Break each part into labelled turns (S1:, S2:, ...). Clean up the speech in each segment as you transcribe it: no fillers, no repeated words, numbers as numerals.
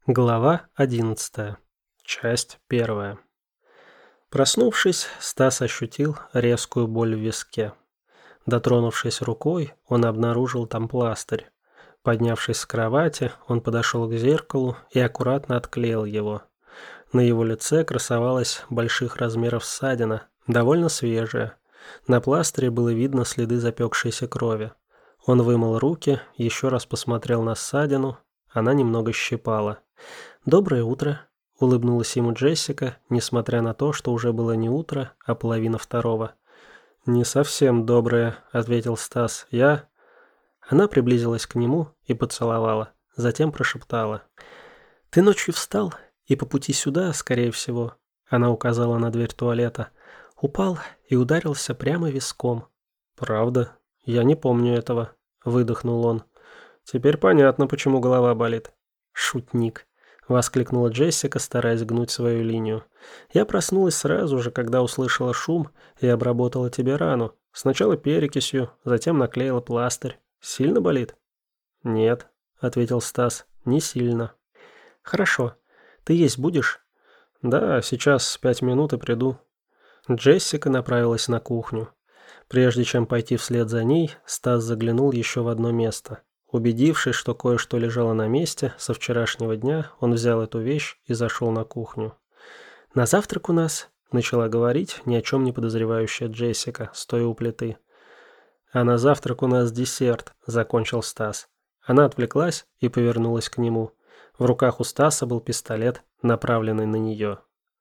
S1: Глава 11. Часть 1. Проснувшись, Стас ощутил резкую боль в виске. Дотронувшись рукой, он обнаружил там пластырь. Поднявшись с кровати, он подошел к зеркалу и аккуратно отклеил его. На его лице красовалась больших размеров ссадина, довольно свежая. На пластыре было видно следы запекшейся крови. Он вымыл руки, еще раз посмотрел на ссадину. Она немного щипала. «Доброе утро», — улыбнулась ему Джессика, несмотря на то, что уже было не утро, а половина второго. «Не совсем доброе», — ответил Стас. «Я...» Она приблизилась к нему и поцеловала, затем прошептала. «Ты ночью встал, и по пути сюда, скорее всего...» Она указала на дверь туалета. «Упал и ударился прямо виском». «Правда? Я не помню этого», — выдохнул он. «Теперь понятно, почему голова болит». «Шутник», — воскликнула Джессика, стараясь гнуть свою линию. «Я проснулась сразу же, когда услышала шум, и обработала тебе рану. Сначала перекисью, затем наклеила пластырь. Сильно болит?» «Нет», — ответил Стас, — «не сильно». «Хорошо. Ты есть будешь?» «Да, сейчас 5 минут и приду». Джессика направилась на кухню. Прежде чем пойти вслед за ней, Стас заглянул еще в одно место. Убедившись, что кое-что лежало на месте, со вчерашнего дня он взял эту вещь и зашел на кухню. «На завтрак у нас», — начала говорить ни о чем не подозревающая Джессика, стоя у плиты. «А на завтрак у нас десерт», — закончил Стас. Она отвлеклась и повернулась к нему. В руках у Стаса был пистолет, направленный на нее.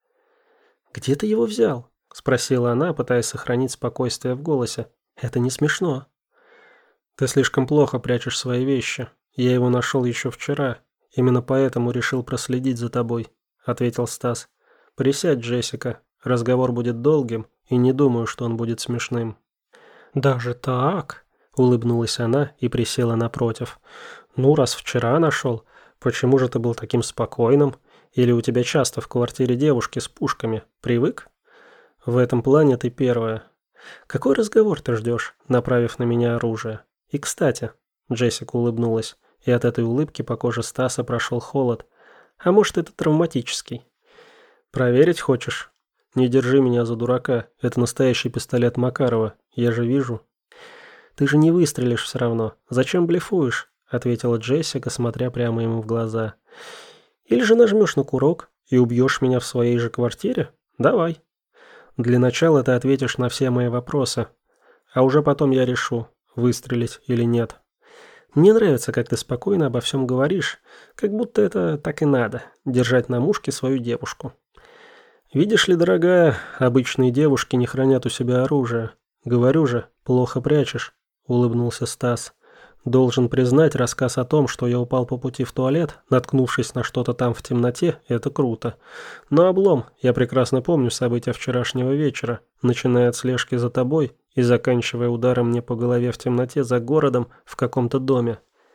S1: «Где ты его взял?» — спросила она, пытаясь сохранить спокойствие в голосе. «Это не смешно». «Ты слишком плохо прячешь свои вещи. Я его нашел еще вчера. Именно поэтому решил проследить за тобой», — ответил Стас. «Присядь, Джессика. Разговор будет долгим, и не думаю, что он будет смешным». «Даже так?» — улыбнулась она и присела напротив. «Ну, раз вчера нашел, почему же ты был таким спокойным? Или у тебя часто в квартире девушки с пушками? Привык?» «В этом плане ты первая. Какой разговор ты ждешь, направив на меня оружие? И, кстати...» Джессика улыбнулась, и от этой улыбки по коже Стаса прошел холод. «А может, это травматический?» «Проверить хочешь? Не держи меня за дурака. Это настоящий пистолет Макарова. Я же вижу». «Ты же не выстрелишь все равно. Зачем блефуешь?» — ответила Джессика, смотря прямо ему в глаза. «Или же нажмешь на курок и убьешь меня в своей же квартире? Давай. Для начала ты ответишь на все мои вопросы, а уже потом я решу, выстрелить или нет. Мне нравится, как ты спокойно обо всем говоришь, как будто это так и надо, держать на мушке свою девушку. Видишь ли, дорогая, обычные девушки не хранят у себя оружие. Говорю же, плохо прячешь», — улыбнулся Стас. «Должен признать, рассказ о том, что я упал по пути в туалет, наткнувшись на что-то там в темноте, это круто. Но облом, я прекрасно помню события вчерашнего вечера, начиная от слежки за тобой и заканчивая ударом мне по голове в темноте за городом в каком-то доме.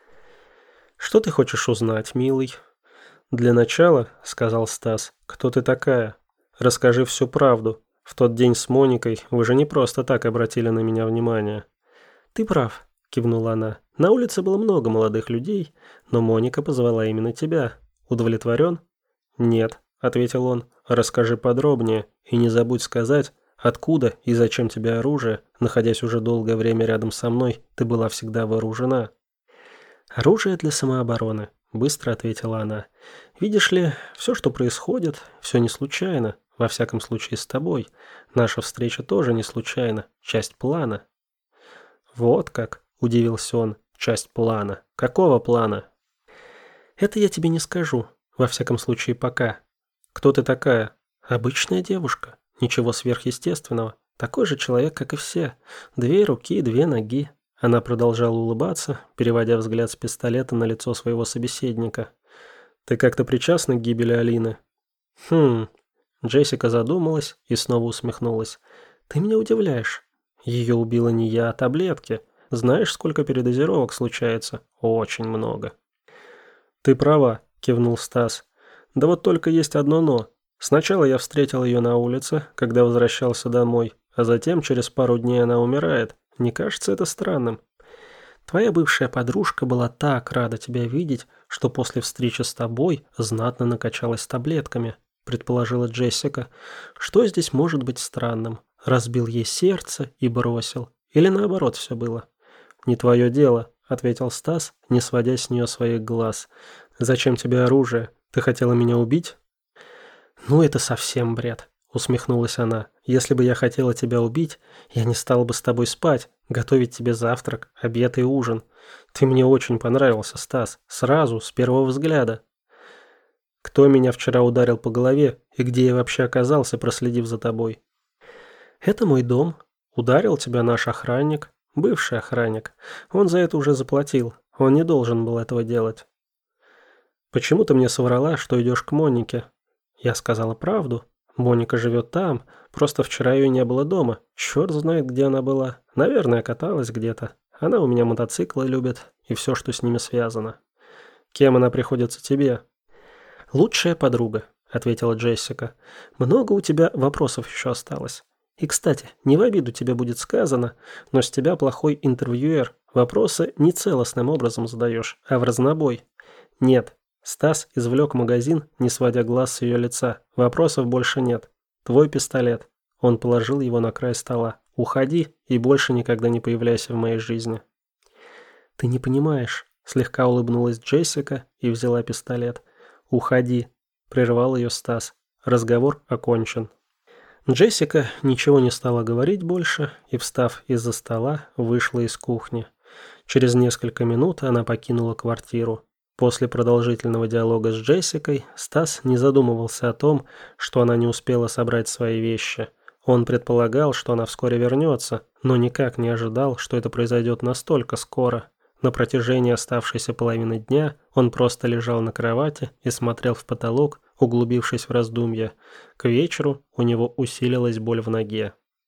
S1: Что ты хочешь узнать, милый?» «Для начала, — сказал Стас, — кто ты такая? Расскажи всю правду. В тот день с Моникой вы же не просто так обратили на меня внимание». «Ты прав», — кивнула она. «На улице было много молодых людей, но Моника позвала именно тебя. Удовлетворен?» «Нет», — ответил он. «Расскажи подробнее и не забудь сказать, откуда и зачем тебе оружие, находясь уже долгое время рядом со мной, ты была всегда вооружена». «Оружие для самообороны», — быстро ответила она. «Видишь ли, все, что происходит, все не случайно, во всяком случае с тобой. Наша встреча тоже не случайна, часть плана». «Вот как», — удивился он, — «часть плана. Какого плана?» «Это я тебе не скажу, во всяком случае пока. Кто ты такая?» «Обычная девушка. Ничего сверхъестественного. Такой же человек, как и все. 2 руки, 2 ноги». Она продолжала улыбаться, переводя взгляд с пистолета на лицо своего собеседника. «Ты как-то причастна к гибели Алины?» «Хм...» Джессика задумалась и снова усмехнулась. «Ты меня удивляешь. Ее убила не я, а таблетки. Знаешь, сколько передозировок случается? Очень много». «Ты права», — кивнул Стас. «Да вот только есть одно «но». Сначала я встретил ее на улице, когда возвращался домой, а затем через пару дней она умирает. Не кажется это странным?» Твоя бывшая подружка была так рада тебя видеть, что после встречи с тобой знатно накачалась таблетками», — предположила Джессика. «Что здесь может быть странным? Разбил ей сердце и бросил. Или наоборот все было?» «Не твое дело», — ответил Стас, не сводя с нее своих глаз. «Зачем тебе оружие? Ты хотела меня убить?» «Ну, это совсем бред», — усмехнулась она. «Если бы я хотела тебя убить, я не стала бы с тобой спать, готовить тебе завтрак, обед и ужин. Ты мне очень понравился, Стас, сразу, с первого взгляда». «Кто меня вчера ударил по голове и где я вообще оказался, проследив за тобой?» «Это мой дом. Ударил тебя наш охранник, бывший охранник. Он за это уже заплатил, он не должен был этого делать». «Почему ты мне соврала, что идешь к Монике?» «Я сказала правду. Моника живет там, просто вчера ее не было дома. Черт знает, где она была. Наверное, каталась где-то. Она у меня мотоциклы любит и все, что с ними связано». «Кем она приходится тебе?» «Лучшая подруга», — ответила Джессика. «Много у тебя вопросов еще осталось. И, кстати, не в обиду тебе будет сказано, но с тебя плохой интервьюер. Вопросы не целостным образом задаешь, а в разнобой». «Нет». Стас извлек магазин, не сводя глаз с ее лица. «Вопросов больше нет. Твой пистолет». Он положил его на край стола. «Уходи и больше никогда не появляйся в моей жизни». «Ты не понимаешь», — слегка улыбнулась Джессика и взяла пистолет. «Уходи», — прервал ее Стас. «Разговор окончен». Джессика ничего не стала говорить больше и, встав из-за стола, вышла из кухни. Через несколько минут она покинула квартиру. После продолжительного диалога с Джессикой Стас не задумывался о том, что она не успела собрать свои вещи. Он предполагал, что она вскоре вернется, но никак не ожидал, что это произойдет настолько скоро. На протяжении оставшейся половины дня он просто лежал на кровати и смотрел в потолок, углубившись в раздумья. К вечеру у него усилилась боль в ноге.